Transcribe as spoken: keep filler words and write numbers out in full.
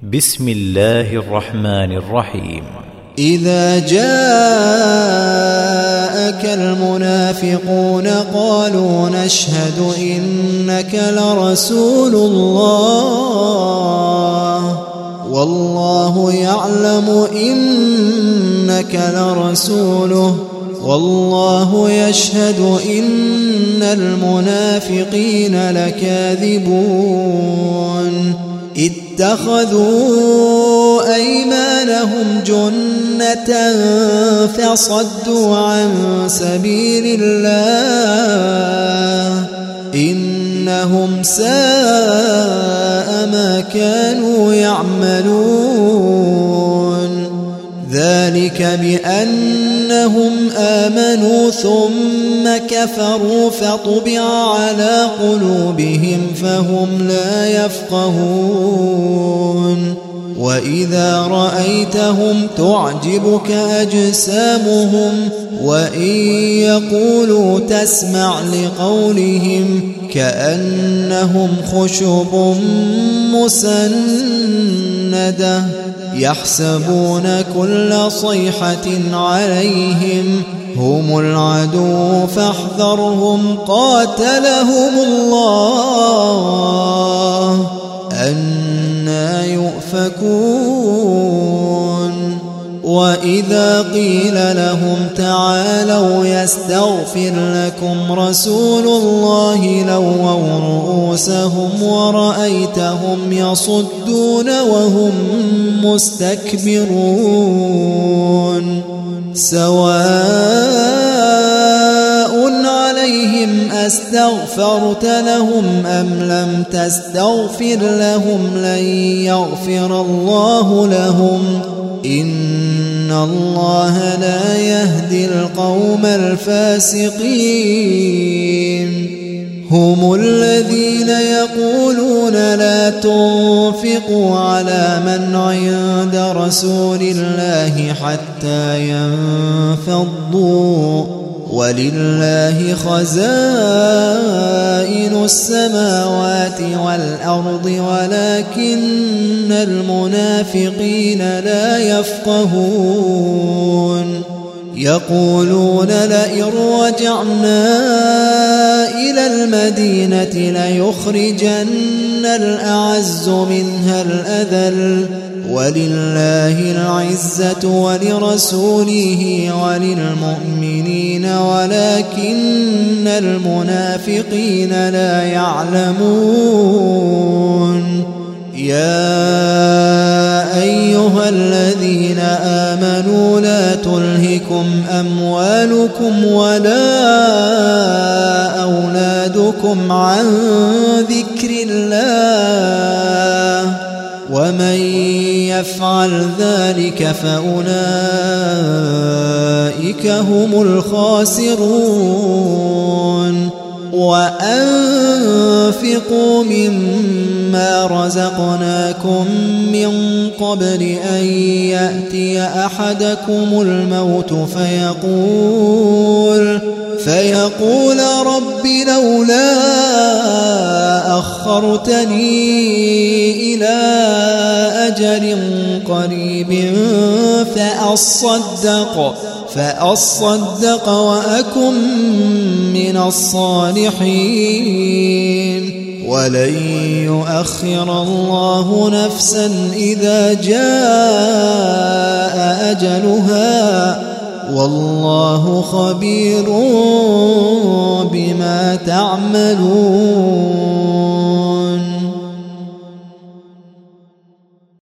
بسم الله الرحمن الرحيم. إذا جاءك المنافقون قالوا نشهد إنك لرسول الله والله يعلم إنك لرسوله والله يشهد إن المنافقين لكاذبون اتخذوا أيمانهم جنة فصدوا عن سبيل الله إنهم ساء ما كانوا يعملون ذلك بأنهم آمنوا ثم كفروا فطبع على قلوبهم فهم لا يفقهون وإذا رأيتهم تعجبك أجسامهم وإن يقولوا تسمع لقولهم كأنهم خشب مسندة يحسبون كل صيحة عليهم هم العدو فاحذرهم قاتلهم الله أنى يؤفكون وإذا قيل لهم تعالوا يستغفر لكم رسول الله لووا رؤوسهم ورأيتهم يصدون وهم مستكبرون سواء عليهم أستغفرت لهم أم لم تستغفر لهم لن يغفر الله لهم إن الله لا يهدي القوم الفاسقين هم الذين يقولون لا تنفقوا على من عند رسول الله حتى ينفضوا ولله خزائن السماوات والأرض ولكن المنافقين لا يفقهون يقولون لئن رجعنا إلى المدينة ليخرجن الأعز منها الأذل ولله العزة ولرسوله وللمؤمنين ولكن المنافقين لا يعلمون يا أيها الذين آمنوا لا تلهكم أموالكم ولا أولادكم عن ذكر الله ومن يفعل ذلك فأولئك هم الخاسرون وأنفقوا مما رزقناكم من قبل أن يأتي أحدكم الموت فيقول فيقول رب لولا أخرتني إلى أجل قريب فأصدق فأصدق وأكن من الصالحين ولن يؤخر الله نفسا إذا جاء أجلها والله خبير بما تعملون.